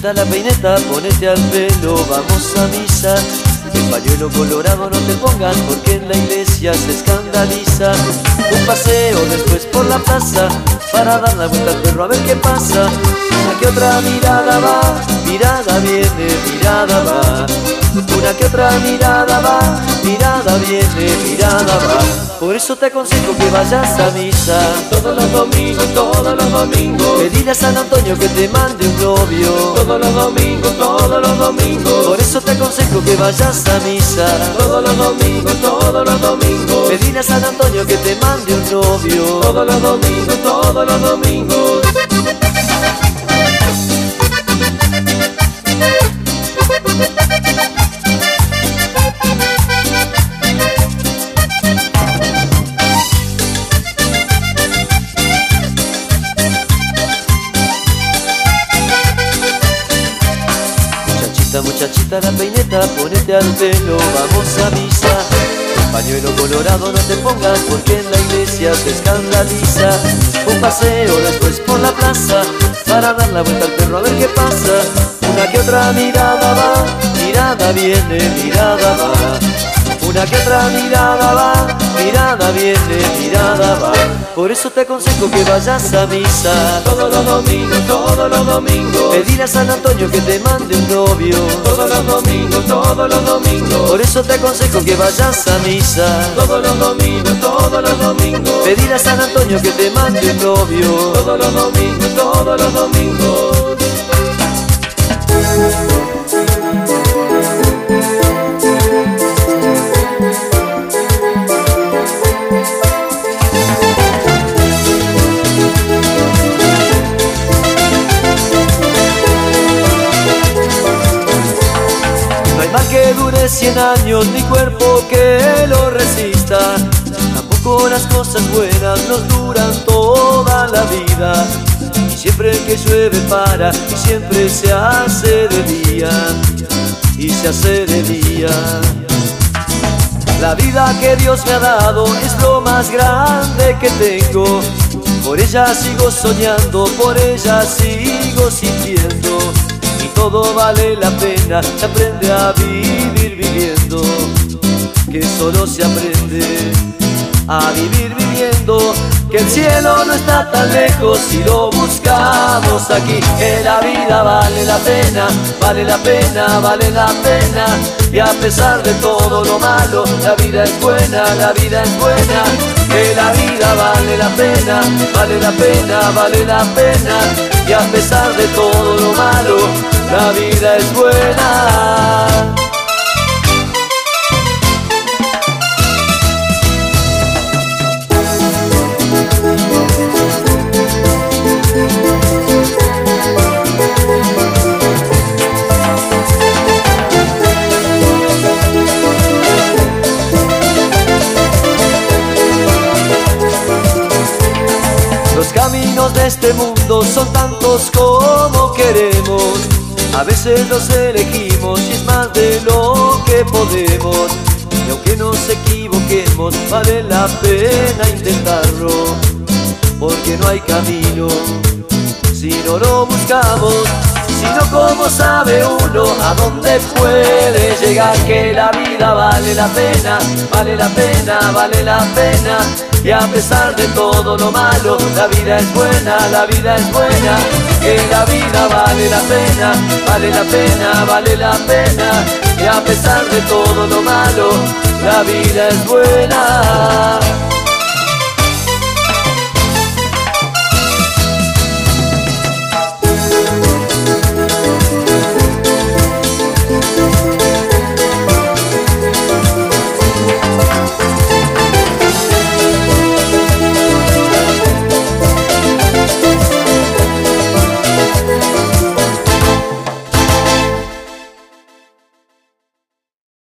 Muchachita la peineta, ponete al pelo, vamos a misa. El pañuelo colorado no te pongas porque en la iglesia se escandaliza. Un paseo después por la plaza para dar la vuelta al perro a ver qué pasa. Una que otra mirada va, mirada viene, mirada va. Una que otra mirada va, mirada viene, mirada va. Por eso te aconsejo que vayas a misa Todos los domingos, todos los domingos. Pedirle a San Antonio que te mande un novio Todos los domingos, todos los domingos. Por eso te aconsejo que vayas a misa Todos los domingos, todos los domingos. Pedirle a San Antonio que te mande un novio Todos los domingos, todos los domingos. Muchachita la peineta, ponete al pelo, vamos a misa. El pañuelo colorado no te pongas porque en la iglesia te escandaliza. Un paseo después por la plaza para dar la vuelta al perro a ver qué pasa. Una que otra mirada va, mirada viene, mirada va. Una que otra mirada va, mirada viene, mirada va. Por eso te aconsejo que vayas a misa Todos los domingos, todos los domingos. Pedirle a San Antonio que te mande un novio Todos los domingos, todos los domingos. Por eso te aconsejo que vayas a misa Todos los domingos, todos los domingos. Pedirle a San Antonio que te mande un novio Todos los domingos, todos los domingos. Que dure 100 años, ni cuerpo que lo resista. Tampoco las cosas buenas nos duran toda la vida. Y siempre que llueve para, y siempre se hace de día. Y se hace de día. La vida que Dios me ha dado es lo más grande que tengo. Por ella sigo soñando, por ella sigo sintiendo. Y todo vale la pena, se aprende a vivir viviendo. Que solo se aprende a vivir viviendo. Que el cielo no está tan lejos si lo buscamos aquí. Que la vida vale la pena, vale la pena, vale la pena. Y a pesar de todo lo malo, la vida es buena, la vida es buena. Que la vida vale la pena, vale la pena, vale la pena. Y a pesar de todo lo malo, la vida es buena. Los caminos de este mundo son tantos como queremos. A veces los elegimos y es más de lo que podemos. Y aunque nos equivoquemos, vale la pena intentarlo. Porque no hay camino si no lo buscamos. Sino como sabe uno a dónde puede llegar. Que la vida vale la pena, vale la pena, vale la pena. Y a pesar de todo lo malo, la vida es buena, la vida es buena. Que la vida vale la pena, vale la pena, vale la pena. Y a pesar de todo lo malo, la vida es buena.